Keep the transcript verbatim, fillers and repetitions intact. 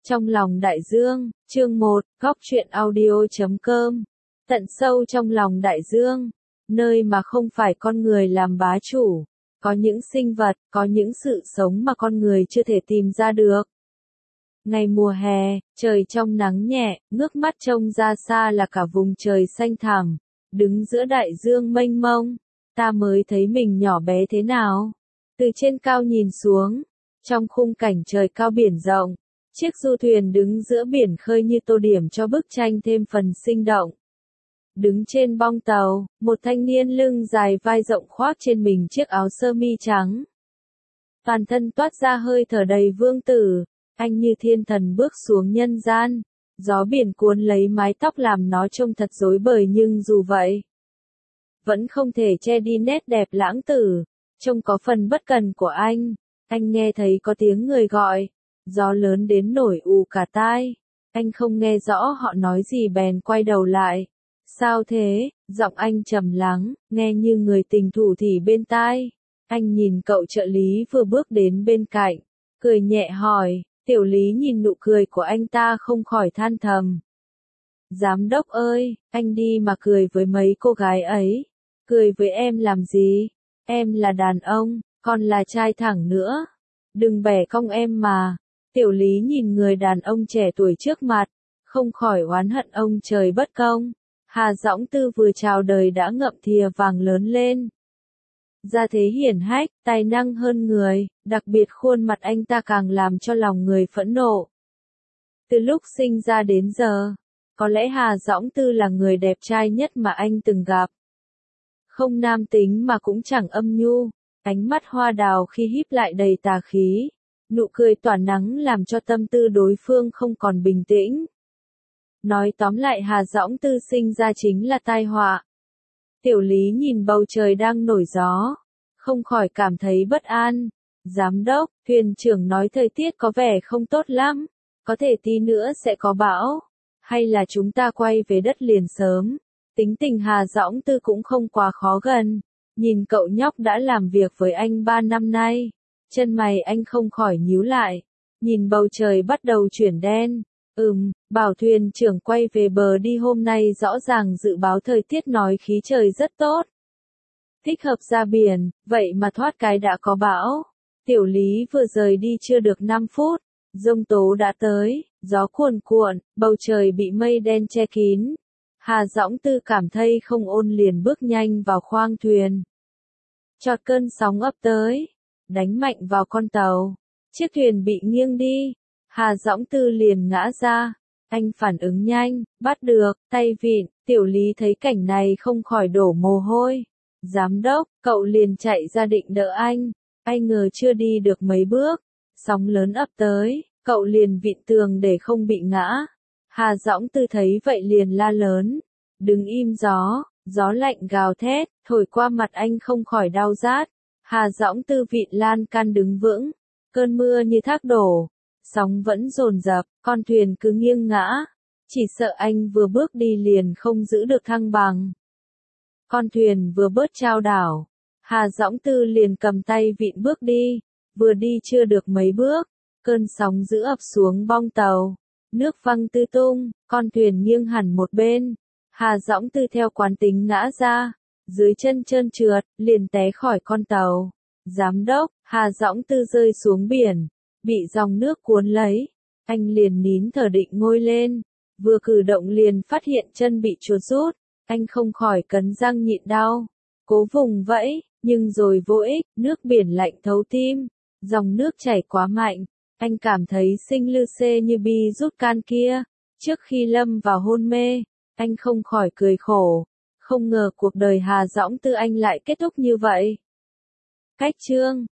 Trong lòng đại dương, chương một, góc truyện audio chấm com. Tận sâu trong lòng đại dương, nơi mà không phải con người làm bá chủ, có những sinh vật, có những sự sống mà con người chưa thể tìm ra được. Ngày mùa hè, trời trong nắng nhẹ, ngước mắt trông ra xa là cả vùng trời xanh thẳm, đứng giữa đại dương mênh mông, ta mới thấy mình nhỏ bé thế nào. Từ trên cao nhìn xuống, trong khung cảnh trời cao biển rộng, chiếc du thuyền đứng giữa biển khơi như tô điểm cho bức tranh thêm phần sinh động. Đứng trên bong tàu, một thanh niên lưng dài vai rộng khoác trên mình chiếc áo sơ mi trắng. Toàn thân toát ra hơi thở đầy vương tử, anh như thiên thần bước xuống nhân gian, gió biển cuốn lấy mái tóc làm nó trông thật rối bời nhưng dù vậy, vẫn không thể che đi nét đẹp lãng tử, trông có phần bất cần của anh. Anh nghe thấy có tiếng người gọi, gió lớn đến nổi ù cả tai, anh không nghe rõ họ nói gì bèn quay đầu lại. Sao thế? Giọng anh trầm lắng, nghe như người tình thủ thỉ bên tai. Anh nhìn cậu trợ lý vừa bước đến bên cạnh, cười nhẹ hỏi. Tiểu Lý nhìn nụ cười của anh ta không khỏi than thầm. Giám đốc ơi, anh đi mà cười với mấy cô gái ấy. Cười với em làm gì? Em là đàn ông, còn là trai thẳng nữa. Đừng bẻ cong em mà. Tiểu Lý nhìn người đàn ông trẻ tuổi trước mặt, không khỏi oán hận ông trời bất công. Hà Dõng Tư vừa chào đời đã ngậm thìa vàng lớn lên. Gia thế hiển hách, tài năng hơn người, đặc biệt khuôn mặt anh ta càng làm cho lòng người phẫn nộ. Từ lúc sinh ra đến giờ, có lẽ Hà Dõng Tư là người đẹp trai nhất mà anh từng gặp. Không nam tính mà cũng chẳng âm nhu, ánh mắt hoa đào khi híp lại đầy tà khí, nụ cười tỏa nắng làm cho tâm tư đối phương không còn bình tĩnh. Nói tóm lại Hà Dõng Tư sinh ra chính là tai họa. Tiểu Lý nhìn bầu trời đang nổi gió, không khỏi cảm thấy bất an. Giám đốc, thuyền trưởng nói thời tiết có vẻ không tốt lắm, có thể tí nữa sẽ có bão, hay là chúng ta quay về đất liền sớm. Tính tình Hà Dõng Tư cũng không quá khó gần, nhìn cậu nhóc đã làm việc với anh ba năm nay, chân mày anh không khỏi nhíu lại, nhìn bầu trời bắt đầu chuyển đen. Ừm, bảo thuyền trưởng quay về bờ đi, hôm nay rõ ràng dự báo thời tiết nói khí trời rất tốt. Thích hợp ra biển, vậy mà thoát cái đã có bão. Tiểu Lý vừa rời đi chưa được năm phút, giông tố đã tới, gió cuồn cuộn, bầu trời bị mây đen che kín. Hà Dõng Tư cảm thấy không ổn liền bước nhanh vào khoang thuyền. Chợt cơn sóng ập tới, đánh mạnh vào con tàu. Chiếc thuyền bị nghiêng đi. Hà Dõng Tư liền ngã ra, anh phản ứng nhanh, bắt được, tay vịn. Tiểu Lý thấy cảnh này không khỏi đổ mồ hôi. Giám đốc, cậu liền chạy ra định đỡ anh, anh ngờ chưa đi được mấy bước, sóng lớn ập tới, cậu liền vịn tường để không bị ngã. Hà Dõng Tư thấy vậy liền la lớn, đứng im gió, gió lạnh gào thét, thổi qua mặt anh không khỏi đau rát. Hà Dõng Tư vịn lan can đứng vững, cơn mưa như thác đổ. Sóng vẫn dồn dập, con thuyền cứ nghiêng ngã, chỉ sợ anh vừa bước đi liền không giữ được thăng bằng. Con thuyền vừa bớt chao đảo, Hà Dõng Tư liền cầm tay vịn bước đi, vừa đi chưa được mấy bước, cơn sóng dữ ập xuống bong tàu, nước văng tứ tung, con thuyền nghiêng hẳn một bên, Hà Dõng Tư theo quán tính ngã ra, dưới chân trơn trượt, liền té khỏi con tàu. Giám đốc, Hà Dõng Tư rơi xuống biển, bị dòng nước cuốn lấy, anh liền nín thở định ngoi lên, vừa cử động liền phát hiện chân bị chuột rút, anh không khỏi cắn răng nhịn đau, cố vùng vẫy, nhưng rồi vô ích, nước biển lạnh thấu tim, dòng nước chảy quá mạnh, anh cảm thấy sinh lư xê như bi rút can kia. Trước khi lâm vào hôn mê, anh không khỏi cười khổ, không ngờ cuộc đời Hà Dõng Tư anh lại kết thúc như vậy. Cách chương